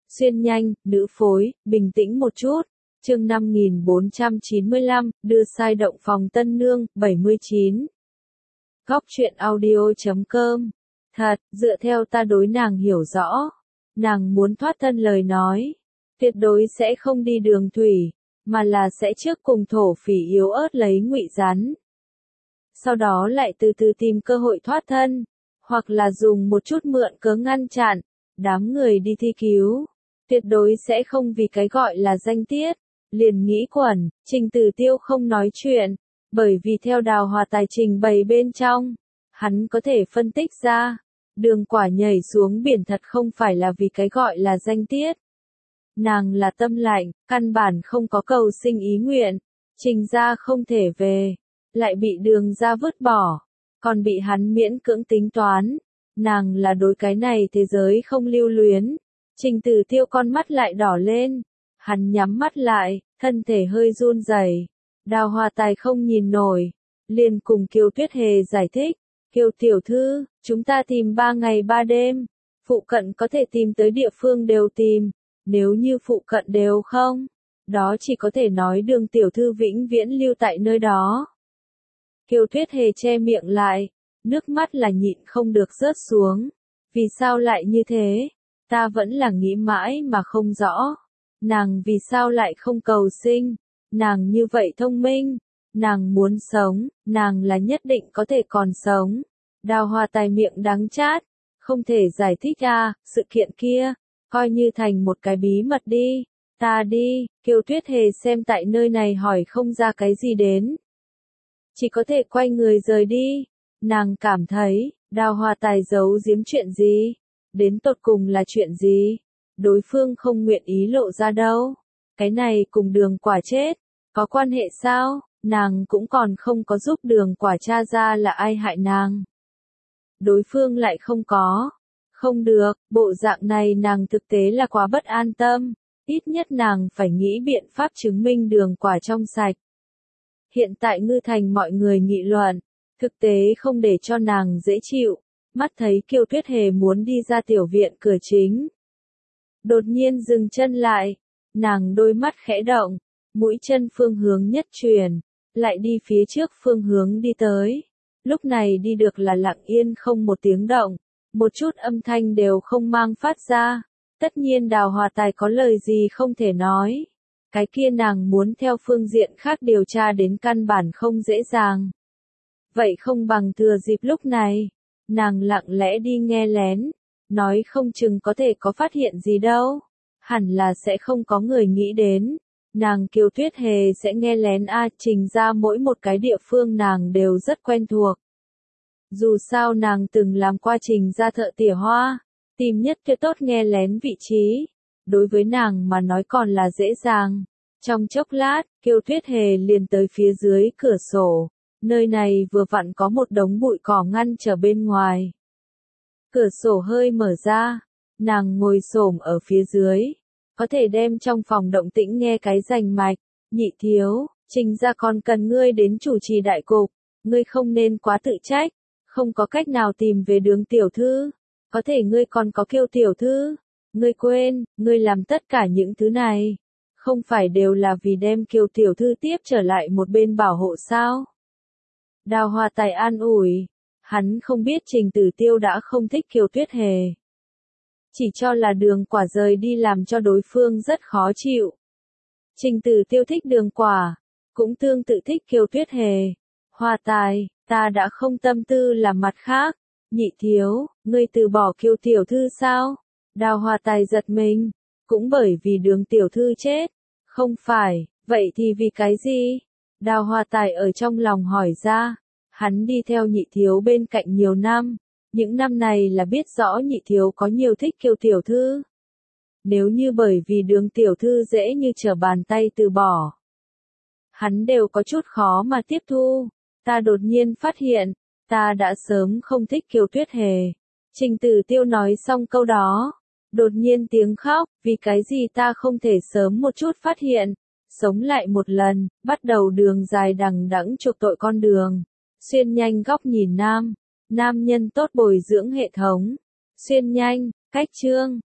Xuyên nhanh, nữ phối, bình tĩnh một chút. Chương 5495, đưa sai động phòng tân nương, 79. Góc truyện audio.com. Thật, dựa theo ta đối nàng hiểu rõ, nàng muốn thoát thân lời nói, tuyệt đối sẽ không đi đường thủy, mà là sẽ trước cùng thổ phỉ yếu ớt lấy ngụy rắn. Sau đó lại từ từ tìm cơ hội thoát thân, hoặc là dùng một chút mượn cớ ngăn chặn, đám người đi thi cứu. Tuyệt đối sẽ không vì cái gọi là danh tiết, liền nghĩ quẩn. Trình Tử Tiêu không nói chuyện, bởi vì theo Đào Hòa Tài trình bày bên trong, hắn có thể phân tích ra, Đường Quả nhảy xuống biển thật không phải là vì cái gọi là danh tiết. Nàng là tâm lạnh, căn bản không có cầu sinh ý nguyện, Trình gia không thể về, lại bị Đường gia vứt bỏ, còn bị hắn miễn cưỡng tính toán, nàng là đối cái này thế giới không lưu luyến. Trình Tử Tiêu con mắt lại đỏ lên, hắn nhắm mắt lại, thân thể hơi run rẩy. Đào Hòa Tài không nhìn nổi, liền cùng Kiều Tuyết Hề giải thích, Kiều tiểu thư, chúng ta tìm 3 ngày 3 đêm, phụ cận có thể tìm tới địa phương đều tìm, nếu như phụ cận đều không, đó chỉ có thể nói Đường tiểu thư vĩnh viễn lưu tại nơi đó. Kiều Tuyết Hề che miệng lại, nước mắt là nhịn không được rớt xuống, vì sao lại như thế? Ta vẫn là nghĩ mãi mà không rõ. Nàng vì sao lại không cầu sinh? Nàng như vậy thông minh. Nàng muốn sống, nàng là nhất định có thể còn sống. Đào Hòa Tài miệng đắng chát, không thể giải thích sự kiện kia, coi như thành một cái bí mật đi. Ta đi, Kiều Tuyết Hề xem tại nơi này hỏi không ra cái gì đến. Chỉ có thể quay người rời đi. Nàng cảm thấy, Đào Hòa Tài giấu giếm chuyện gì? Đến tột cùng là chuyện gì? Đối phương không nguyện ý lộ ra đâu. Cái này cùng Đường Quả chết, có quan hệ sao? Nàng cũng còn không có giúp Đường Quả tra ra là ai hại nàng. Đối phương lại không có. Không được, bộ dạng này nàng thực tế là quá bất an tâm. Ít nhất nàng phải nghĩ biện pháp chứng minh Đường Quả trong sạch. Hiện tại Ngư Thành mọi người nghị luận, thực tế không để cho nàng dễ chịu. Mắt thấy Kiều Tuyết Hề muốn đi ra tiểu viện cửa chính. Đột nhiên dừng chân lại, nàng đôi mắt khẽ động, mũi chân phương hướng nhất truyền, lại đi phía trước phương hướng đi tới. Lúc này đi được là lặng yên không một tiếng động, một chút âm thanh đều không mang phát ra. Tất nhiên Đào Hòa Tài có lời gì không thể nói. Cái kia nàng muốn theo phương diện khác điều tra đến căn bản không dễ dàng. Vậy không bằng thừa dịp lúc này, nàng lặng lẽ đi nghe lén, nói không chừng có thể có phát hiện gì đâu. Hẳn là sẽ không có người nghĩ đến. Nàng Kiều Tuyết Hề sẽ nghe lén Trình ra mỗi một cái địa phương nàng đều rất quen thuộc. Dù sao nàng từng làm qua Trình ra thợ tỉa hoa, tìm nhất cái tốt nghe lén vị trí. Đối với nàng mà nói còn là dễ dàng. Trong chốc lát, Kiều Tuyết Hề liền tới phía dưới cửa sổ. Nơi này vừa vặn có một đống bụi cỏ ngăn trở bên ngoài. Cửa sổ hơi mở ra, nàng ngồi xổm ở phía dưới, có thể đem trong phòng động tĩnh nghe cái rành mạch. Nhị thiếu, Trình ra còn cần ngươi đến chủ trì đại cục, ngươi không nên quá tự trách, không có cách nào tìm về Đường tiểu thư, có thể ngươi còn có Kiều tiểu thư, ngươi quên, ngươi làm tất cả những thứ này, không phải đều là vì đem Kiều tiểu thư tiếp trở lại một bên bảo hộ sao? Đào Hòa Tài an ủi. Hắn không biết Trình Tử Tiêu đã không thích Kiều Tuyết Hề. Chỉ cho là Đường Quả rời đi làm cho đối phương rất khó chịu. Trình Tử Tiêu thích Đường Quả, cũng tương tự thích Kiều Tuyết Hề. Hòa Tài, ta đã không tâm tư làm mặt khác. Nhị thiếu, ngươi từ bỏ Kiều tiểu thư sao? Đào Hòa Tài giật mình, cũng bởi vì Đường tiểu thư chết. Không phải, vậy thì vì cái gì? Đào Hòa Tài ở trong lòng hỏi ra. Hắn đi theo nhị thiếu bên cạnh nhiều năm, những năm này là biết rõ nhị thiếu có nhiều thích Kiều tiểu thư. Nếu như bởi vì Đường tiểu thư dễ như trở bàn tay từ bỏ, hắn đều có chút khó mà tiếp thu. Ta đột nhiên phát hiện, ta đã sớm không thích Kiều Tuyết Hề. Trình Tử Tiêu nói xong câu đó, đột nhiên tiếng khóc, vì cái gì ta không thể sớm một chút phát hiện, sống lại một lần, bắt đầu đường dài đằng đẵng chuộc tội con đường. Xuyên nhanh góc nhìn nam nhân tốt bồi dưỡng hệ thống. Xuyên nhanh, cách chương.